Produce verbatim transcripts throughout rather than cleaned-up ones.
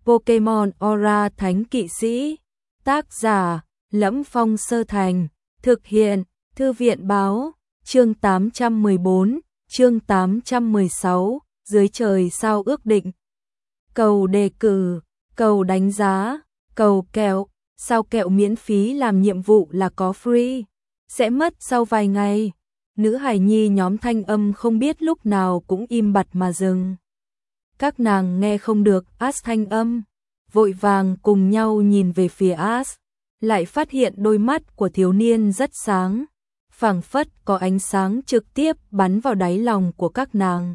Pokemon Aura Thánh Kỵ Sĩ. Tác giả: Lẫm Phong Sơ Thành. Thực hiện: Thư viện báo. Chương tám trăm mười bốn, chương tám trăm mười sáu, dưới trời sao ước định. Cầu đề cử, cầu đánh giá, cầu kẹo, sao kẹo miễn phí làm nhiệm vụ là có free, sẽ mất sau vài ngày. Nữ hài nhi nhóm thanh âm không biết lúc nào cũng im bặt mà dừng. Các nàng nghe không được As thanh âm, vội vàng cùng nhau nhìn về phía As, lại phát hiện đôi mắt của thiếu niên rất sáng, phảng phất có ánh sáng trực tiếp bắn vào đáy lòng của các nàng.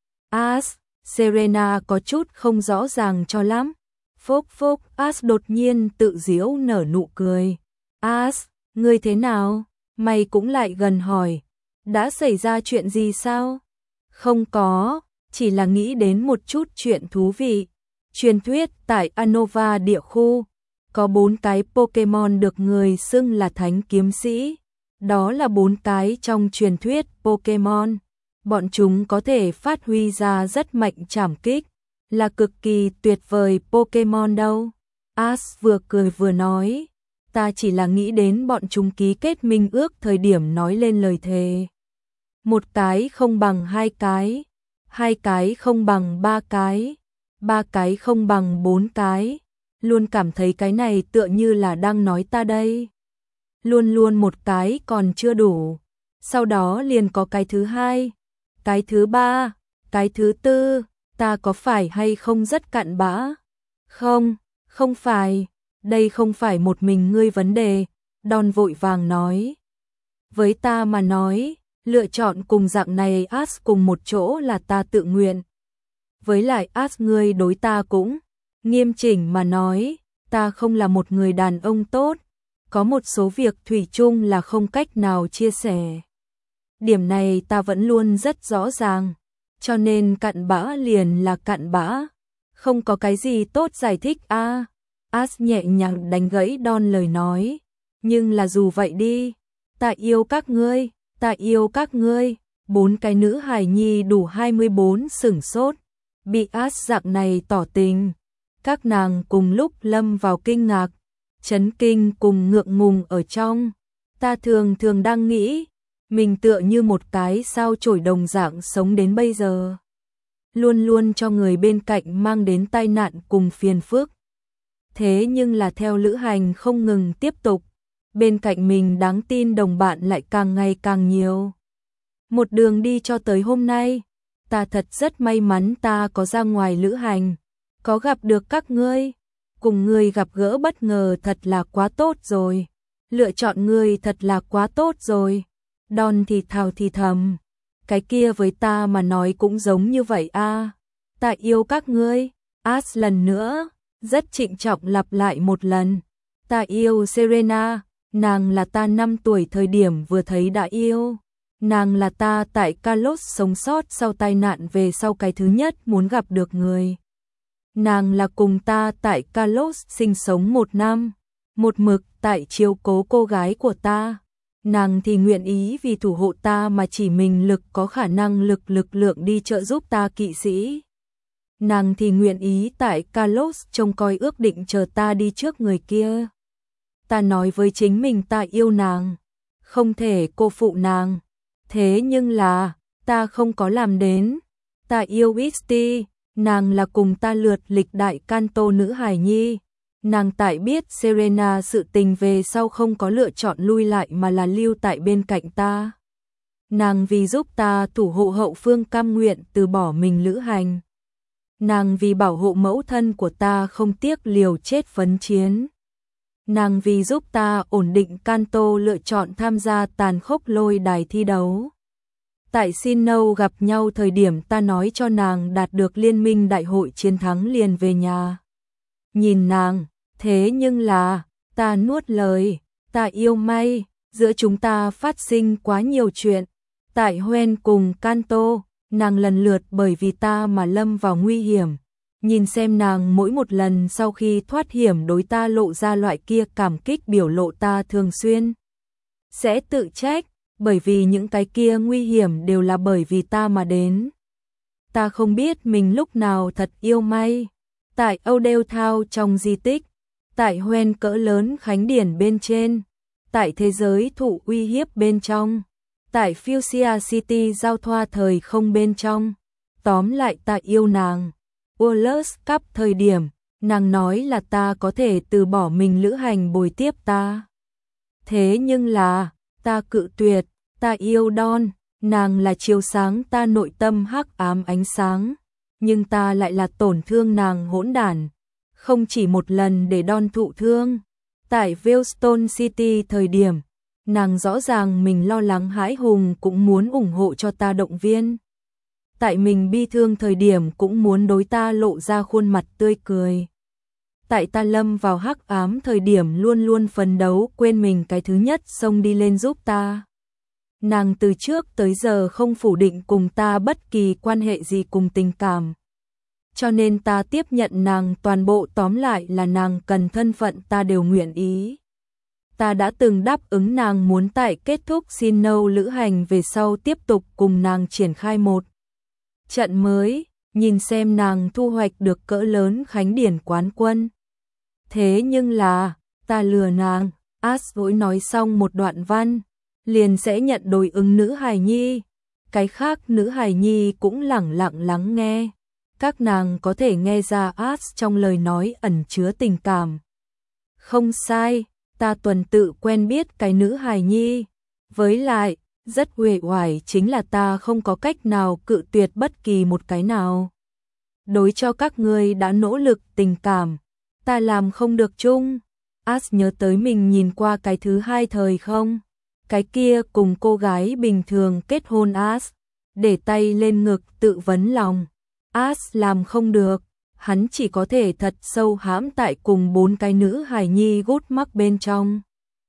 As, Serena có chút không rõ ràng cho lắm. Phốc phốc, As đột nhiên tự giễu nở nụ cười. As, ngươi thế nào? Mày cũng lại gần hỏi. Đã xảy ra chuyện gì sao? Không có, chỉ là nghĩ đến một chút chuyện thú vị. Truyền thuyết tại Unova địa khu, có bốn cái Pokemon được người xưng là thánh kiếm sĩ. Đó là bốn cái trong truyền thuyết Pokemon. Bọn chúng có thể phát huy ra rất mạnh trảm kích, là cực kỳ tuyệt vời Pokemon đâu. As vừa cười vừa nói, ta chỉ là nghĩ đến bọn chúng ký kết minh ước thời điểm nói lên lời thề. Một cái không bằng hai cái, hai cái không bằng ba cái, ba cái không bằng bốn cái. Luôn cảm thấy cái này tựa như là đang nói ta đây. Luôn luôn một cái còn chưa đủ, sau đó liền có cái thứ hai, cái thứ ba, cái thứ tư. Ta có phải hay không rất cặn bã? Không, không phải, đây không phải một mình ngươi vấn đề, Don vội vàng nói. Với ta mà nói, lựa chọn cùng dạng này As cùng một chỗ là ta tự nguyện. Với lại As ngươi đối ta cũng, nghiêm chỉnh mà nói, ta không là một người đàn ông tốt, có một số việc thủy chung là không cách nào chia sẻ. Điểm này ta vẫn luôn rất rõ ràng. Cho nên cặn bã liền là cặn bã, không có cái gì tốt giải thích a. À, As nhẹ nhàng đánh gãy Don lời nói, nhưng là dù vậy đi, ta yêu các ngươi, ta yêu các ngươi. Bốn cái nữ hài nhi đủ hai mươi bốn sửng sốt, bị As dạng này tỏ tình, các nàng cùng lúc lâm vào kinh ngạc, chấn kinh cùng ngượng ngùng ở trong. Ta thường thường đang nghĩ, mình tựa như một cái sao chổi đồng dạng sống đến bây giờ, luôn luôn cho người bên cạnh mang đến tai nạn cùng phiền phức. Thế nhưng là theo lữ hành không ngừng tiếp tục, bên cạnh mình đáng tin đồng bạn lại càng ngày càng nhiều. Một đường đi cho tới hôm nay, ta thật rất may mắn ta có ra ngoài lữ hành, có gặp được các ngươi, cùng ngươi gặp gỡ bất ngờ thật là quá tốt rồi, lựa chọn ngươi thật là quá tốt rồi. Don thì thào thì thầm, cái kia với ta mà nói cũng giống như vậy a. À. Ta yêu các ngươi. As lần nữa, rất trịnh trọng lặp lại một lần. Ta yêu Serena, nàng là ta năm tuổi thời điểm vừa thấy đã yêu. Nàng là ta tại Kalos sống sót sau tai nạn về sau cái thứ nhất muốn gặp được người. Nàng là cùng ta tại Kalos sinh sống một năm, một mực tại chiếu cố cô gái của ta. Nàng thì nguyện ý vì thủ hộ ta mà chỉ mình lực có khả năng lực lực lượng đi trợ giúp ta kỵ sĩ. Nàng thì nguyện ý tại Kalos trông coi ước định chờ ta đi trước người kia. Ta nói với chính mình ta yêu nàng, không thể cô phụ nàng. Thế nhưng là, ta không có làm đến. Ta yêu Misty, nàng là cùng ta lượt lịch đại Kanto nữ hài nhi. Nàng tại biết Serena sự tình về sau không có lựa chọn lui lại mà là lưu tại bên cạnh ta. Nàng vì giúp ta thủ hộ hậu phương cam nguyện từ bỏ mình lữ hành. Nàng vì bảo hộ mẫu thân của ta không tiếc liều chết phấn chiến. Nàng vì giúp ta ổn định Kanto lựa chọn tham gia tàn khốc lôi đài thi đấu. Tại Sinnoh gặp nhau thời điểm ta nói cho nàng đạt được liên minh đại hội chiến thắng liền về nhà. Nhìn nàng, thế nhưng là, ta nuốt lời, ta yêu May, giữa chúng ta phát sinh quá nhiều chuyện. Tại Hoenn cùng Kanto, nàng lần lượt bởi vì ta mà lâm vào nguy hiểm. Nhìn xem nàng mỗi một lần sau khi thoát hiểm đối ta lộ ra loại kia cảm kích biểu lộ ta thường xuyên sẽ tự trách, bởi vì những cái kia nguy hiểm đều là bởi vì ta mà đến. Ta không biết mình lúc nào thật yêu May. tại Oldale Town trong di tích, tại Hoen cỡ lớn khánh điển bên trên, tại thế giới thụ uy hiếp bên trong, tại Fuchsia City giao thoa thời không bên trong. Tóm lại ta yêu nàng. World's Cup thời điểm, nàng nói là ta có thể từ bỏ mình lữ hành bồi tiếp ta. Thế nhưng là, ta cự tuyệt, ta yêu Dawn, nàng là chiếu sáng ta nội tâm hắc ám ánh sáng, nhưng ta lại là tổn thương nàng hỗn đản. Không chỉ một lần để Dawn thụ thương. Tại Wellstone City thời điểm, nàng rõ ràng mình lo lắng hãi hùng cũng muốn ủng hộ cho ta động viên. Tại mình bi thương thời điểm cũng muốn đối ta lộ ra khuôn mặt tươi cười. Tại ta lâm vào hắc ám thời điểm luôn luôn phấn đấu quên mình cái thứ nhất xông đi lên giúp ta. Nàng từ trước tới giờ không phủ định cùng ta bất kỳ quan hệ gì cùng tình cảm. Cho nên ta tiếp nhận nàng toàn bộ, tóm lại là nàng cần thân phận ta đều nguyện ý. Ta đã từng đáp ứng nàng muốn tại kết thúc xin nâu lữ hành về sau tiếp tục cùng nàng triển khai một trận mới, nhìn xem nàng thu hoạch được cỡ lớn khánh điển quán quân. Thế nhưng là, ta lừa nàng. Ash vội nói xong một đoạn văn, liền sẽ nhận đối ứng nữ hài nhi. Cái khác nữ hài nhi cũng lẳng lặng lắng nghe. Các nàng có thể nghe ra Ash trong lời nói ẩn chứa tình cảm. Không sai, ta tuần tự quen biết cái nữ hài nhi. Với lại, rất uể oải chính là ta không có cách nào cự tuyệt bất kỳ một cái nào. Đối cho các ngươi đã nỗ lực tình cảm, ta làm không được chung. Ash nhớ tới mình nhìn qua cái thứ hai thời không. Cái kia cùng cô gái bình thường kết hôn. Ash để tay lên ngực tự vấn lòng. Ash làm không được, hắn chỉ có thể thật sâu hãm tại cùng bốn cái nữ hài nhi gút mắc bên trong.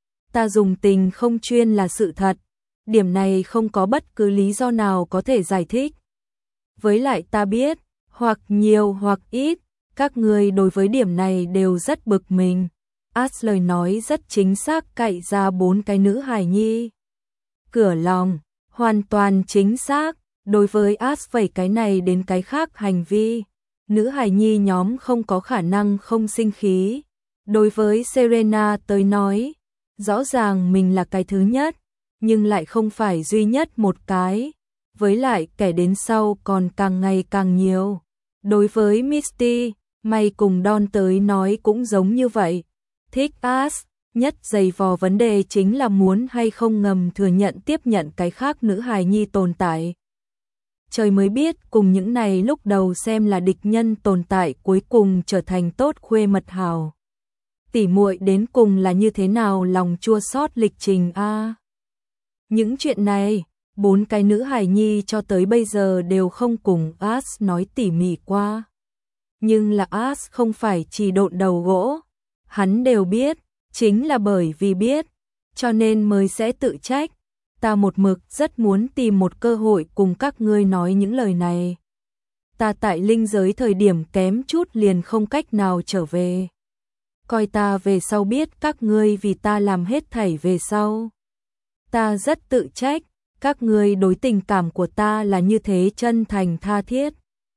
Ta dùng tình không chuyên là sự thật, điểm này không có bất cứ lý do nào có thể giải thích. Với lại ta biết, hoặc nhiều hoặc ít, các người đối với điểm này đều rất bực mình. Ash lời nói rất chính xác cậy ra bốn cái nữ hài nhi. Cửa lòng, hoàn toàn chính xác. Đối với Ash vẩy cái này đến cái khác hành vi, nữ hài nhi nhóm không có khả năng không sinh khí. Đối với Serena tới nói, rõ ràng mình là cái thứ nhất, nhưng lại không phải duy nhất một cái. Với lại kẻ đến sau còn càng ngày càng nhiều. Đối với Misty, May cùng Dawn tới nói cũng giống như vậy. Thích Ash, nhất dày vò vấn đề chính là muốn hay không ngầm thừa nhận tiếp nhận cái khác nữ hài nhi tồn tại. Trời mới biết cùng những này lúc đầu xem là địch nhân tồn tại cuối cùng trở thành tốt khuê mật hào. Tỉ muội đến cùng là như thế nào lòng chua xót lịch trình a. À, những chuyện này, bốn cái nữ hài nhi cho tới bây giờ đều không cùng Ash nói tỉ mỉ qua. Nhưng là Ash không phải chỉ độn đầu gỗ, hắn đều biết, chính là bởi vì biết, cho nên mới sẽ tự trách. Ta một mực rất muốn tìm một cơ hội cùng các ngươi nói những lời này. Ta tại linh giới thời điểm kém chút liền không cách nào trở về. Coi ta về sau biết các ngươi vì ta làm hết thảy về sau. Ta rất tự trách, các ngươi đối tình cảm của ta là như thế chân thành tha thiết.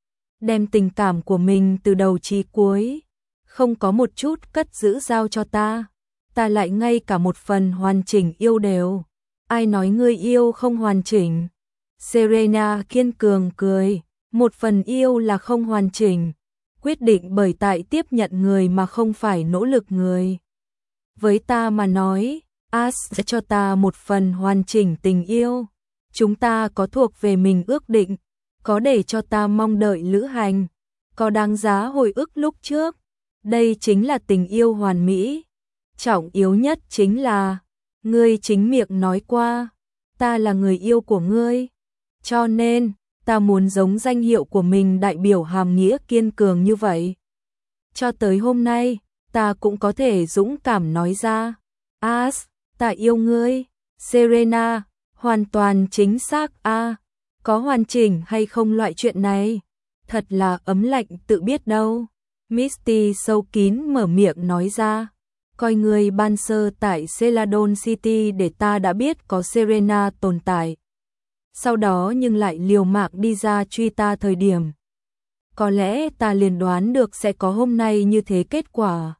Đem tình cảm của mình từ đầu chí cuối, không có một chút cất giữ giao cho ta. Ta lại ngay cả một phần hoàn chỉnh yêu đều. Ai nói ngươi yêu không hoàn chỉnh? Serena kiên cường cười, một phần yêu là không hoàn chỉnh, quyết định bởi tại tiếp nhận người mà không phải nỗ lực người. Với ta mà nói, Ash sẽ cho ta một phần hoàn chỉnh tình yêu. Chúng ta có thuộc về mình ước định, có để cho ta mong đợi lữ hành, có đáng giá hồi ức lúc trước. Đây chính là tình yêu hoàn mỹ. Trọng yếu nhất chính là ngươi chính miệng nói qua, ta là người yêu của ngươi. Cho nên, ta muốn giống danh hiệu của mình đại biểu hàm nghĩa kiên cường như vậy. Cho tới hôm nay, ta cũng có thể dũng cảm nói ra. Ash, ta yêu ngươi. Serena, hoàn toàn chính xác a. À, có hoàn chỉnh hay không loại chuyện này? Thật là ấm lạnh tự biết đâu. Misty sâu kín mở miệng nói ra. Coi người ban sơ tại Celadon City để ta đã biết có Serena tồn tại. Sau đó nhưng lại liều mạng đi ra truy ta thời điểm. có lẽ ta liền đoán được sẽ có hôm nay như thế kết quả.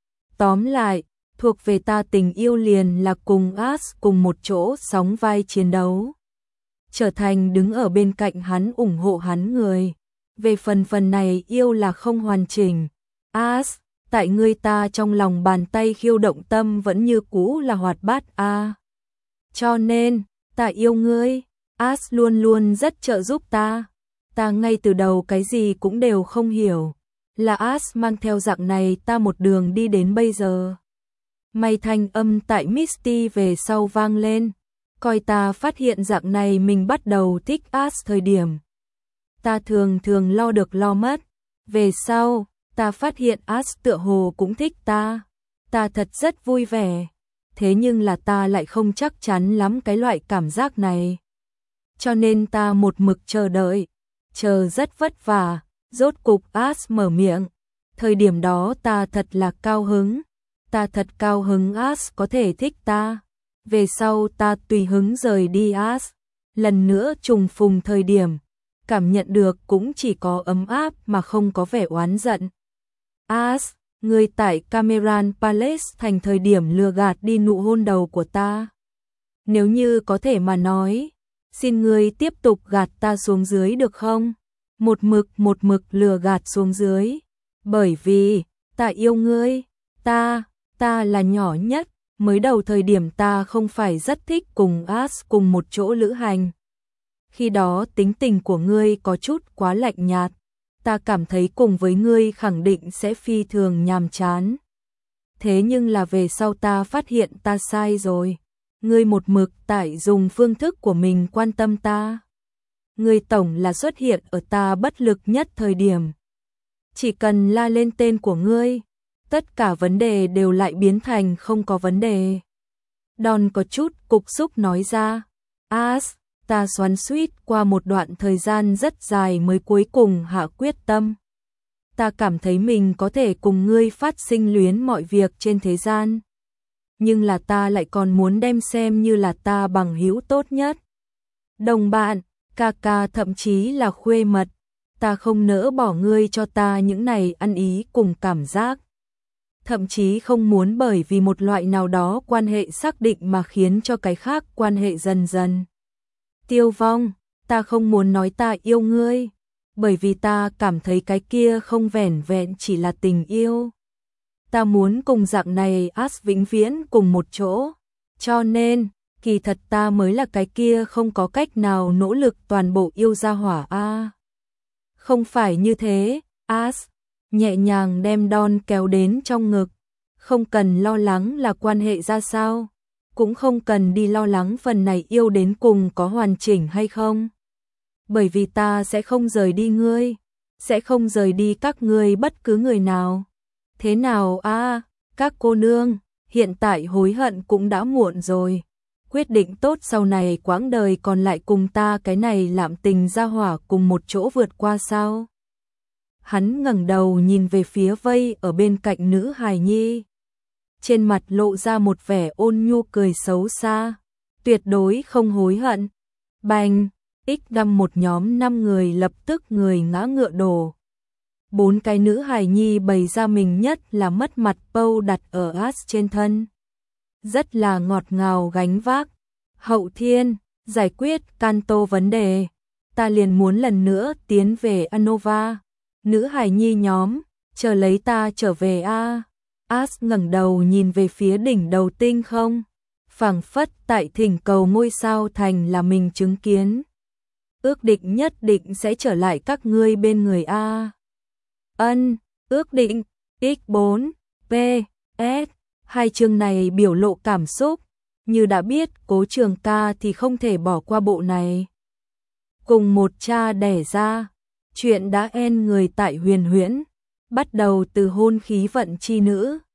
Tóm lại, thuộc về ta tình yêu liền là cùng Ash cùng một chỗ sóng vai chiến đấu. Trở thành đứng ở bên cạnh hắn ủng hộ hắn người. Về phần phần này yêu là không hoàn chỉnh. Ash, tại ngươi ta trong lòng bàn tay khiêu động tâm vẫn như cũ là hoạt bát a. À. Cho nên, ta yêu ngươi, Ash luôn luôn rất trợ giúp ta. Ta ngay từ đầu cái gì cũng đều không hiểu. Là Ash mang theo dạng này ta một đường đi đến bây giờ. May thanh âm tại Misty về sau vang lên. Coi ta phát hiện dạng này mình bắt đầu thích Ash thời điểm. Ta thường thường lo được lo mất. Về sau, ta phát hiện Ash tựa hồ cũng thích ta. Ta thật rất vui vẻ. Thế nhưng là ta lại không chắc chắn lắm cái loại cảm giác này. Cho nên ta một mực chờ đợi. Chờ rất vất vả. Rốt cục Ash mở miệng. Thời điểm đó ta thật là cao hứng. Ta thật cao hứng Ash có thể thích ta. Về sau ta tùy hứng rời đi Ash. Lần nữa trùng phùng thời điểm. Cảm nhận được cũng chỉ có ấm áp mà không có vẻ oán giận. Ash, ngươi tại Cameron Palace thành thời điểm lừa gạt đi nụ hôn đầu của ta. Nếu như có thể mà nói, xin ngươi tiếp tục gạt ta xuống dưới được không? Một mực một mực lừa gạt xuống dưới. Bởi vì, ta yêu ngươi, ta, ta là nhỏ nhất. Mới đầu thời điểm ta không phải rất thích cùng Ash cùng một chỗ lữ hành. Khi đó tính tình của ngươi có chút quá lạnh nhạt. Ta cảm thấy cùng với ngươi khẳng định sẽ phi thường nhàm chán. Thế nhưng là về sau ta phát hiện ta sai rồi. Ngươi một mực tại dùng phương thức của mình quan tâm ta. Ngươi tổng là xuất hiện ở ta bất lực nhất thời điểm. Chỉ cần la lên tên của ngươi, tất cả vấn đề đều lại biến thành không có vấn đề. Don có chút cục xúc nói ra. Ash, ta xoắn xuýt qua một đoạn thời gian rất dài mới cuối cùng hạ quyết tâm. Ta cảm thấy mình có thể cùng ngươi phát sinh luyến mọi việc trên thế gian. Nhưng là ta lại còn muốn đem xem như là ta bằng hữu tốt nhất. Đồng bạn, ca ca thậm chí là khuê mật. Ta không nỡ bỏ ngươi cho ta những này ăn ý cùng cảm giác. Thậm chí không muốn bởi vì một loại nào đó quan hệ xác định mà khiến cho cái khác quan hệ dần dần tiêu vong. Ta không muốn nói ta yêu ngươi, bởi vì ta cảm thấy cái kia không vẻn vẹn chỉ là tình yêu. Ta muốn cùng dạng này Ash vĩnh viễn cùng một chỗ. Cho nên, kỳ thật ta mới là cái kia không có cách nào nỗ lực toàn bộ yêu gia hỏa a. À, không phải như thế, Ash nhẹ nhàng đem Don kéo đến trong ngực. Không cần lo lắng là quan hệ ra sao. Cũng không cần đi lo lắng phần này yêu đến cùng có hoàn chỉnh hay không. Bởi vì ta sẽ không rời đi ngươi. Sẽ không rời đi các ngươi bất cứ người nào. Thế nào a, à, các cô nương, hiện tại hối hận cũng đã muộn rồi. Quyết định tốt sau này quãng đời còn lại cùng ta cái này lạm tình gia hỏa cùng một chỗ vượt qua sao. Hắn ngẩng đầu nhìn về phía vây ở bên cạnh nữ hài nhi. Trên mặt lộ ra một vẻ ôn nhu cười xấu xa. Tuyệt đối không hối hận. Bành, ích đâm một nhóm năm người lập tức người ngã ngựa đổ. Bốn cái nữ hài nhi bày ra mình nhất là mất mặt Pâu đặt ở Ash trên thân. Rất là ngọt ngào gánh vác. Hậu thiên, giải quyết Kanto vấn đề. Ta liền muốn lần nữa tiến về Anova. Nữ hài nhi nhóm, chờ lấy ta trở về a. À. Ash ngẩng đầu nhìn về phía đỉnh đầu tinh không. Phảng phất tại thỉnh cầu ngôi sao thành là mình chứng kiến. Ước định nhất định sẽ trở lại các ngươi bên người a. À. Ân, ước định, x bốn, p, s. Hai chương này biểu lộ cảm xúc. Như đã biết Cố Trường Ca thì không thể bỏ qua bộ này. Cùng một cha đẻ ra. Chuyện đã end người tại Huyền Huyễn. Bắt đầu từ hôn khí vận chi nữ.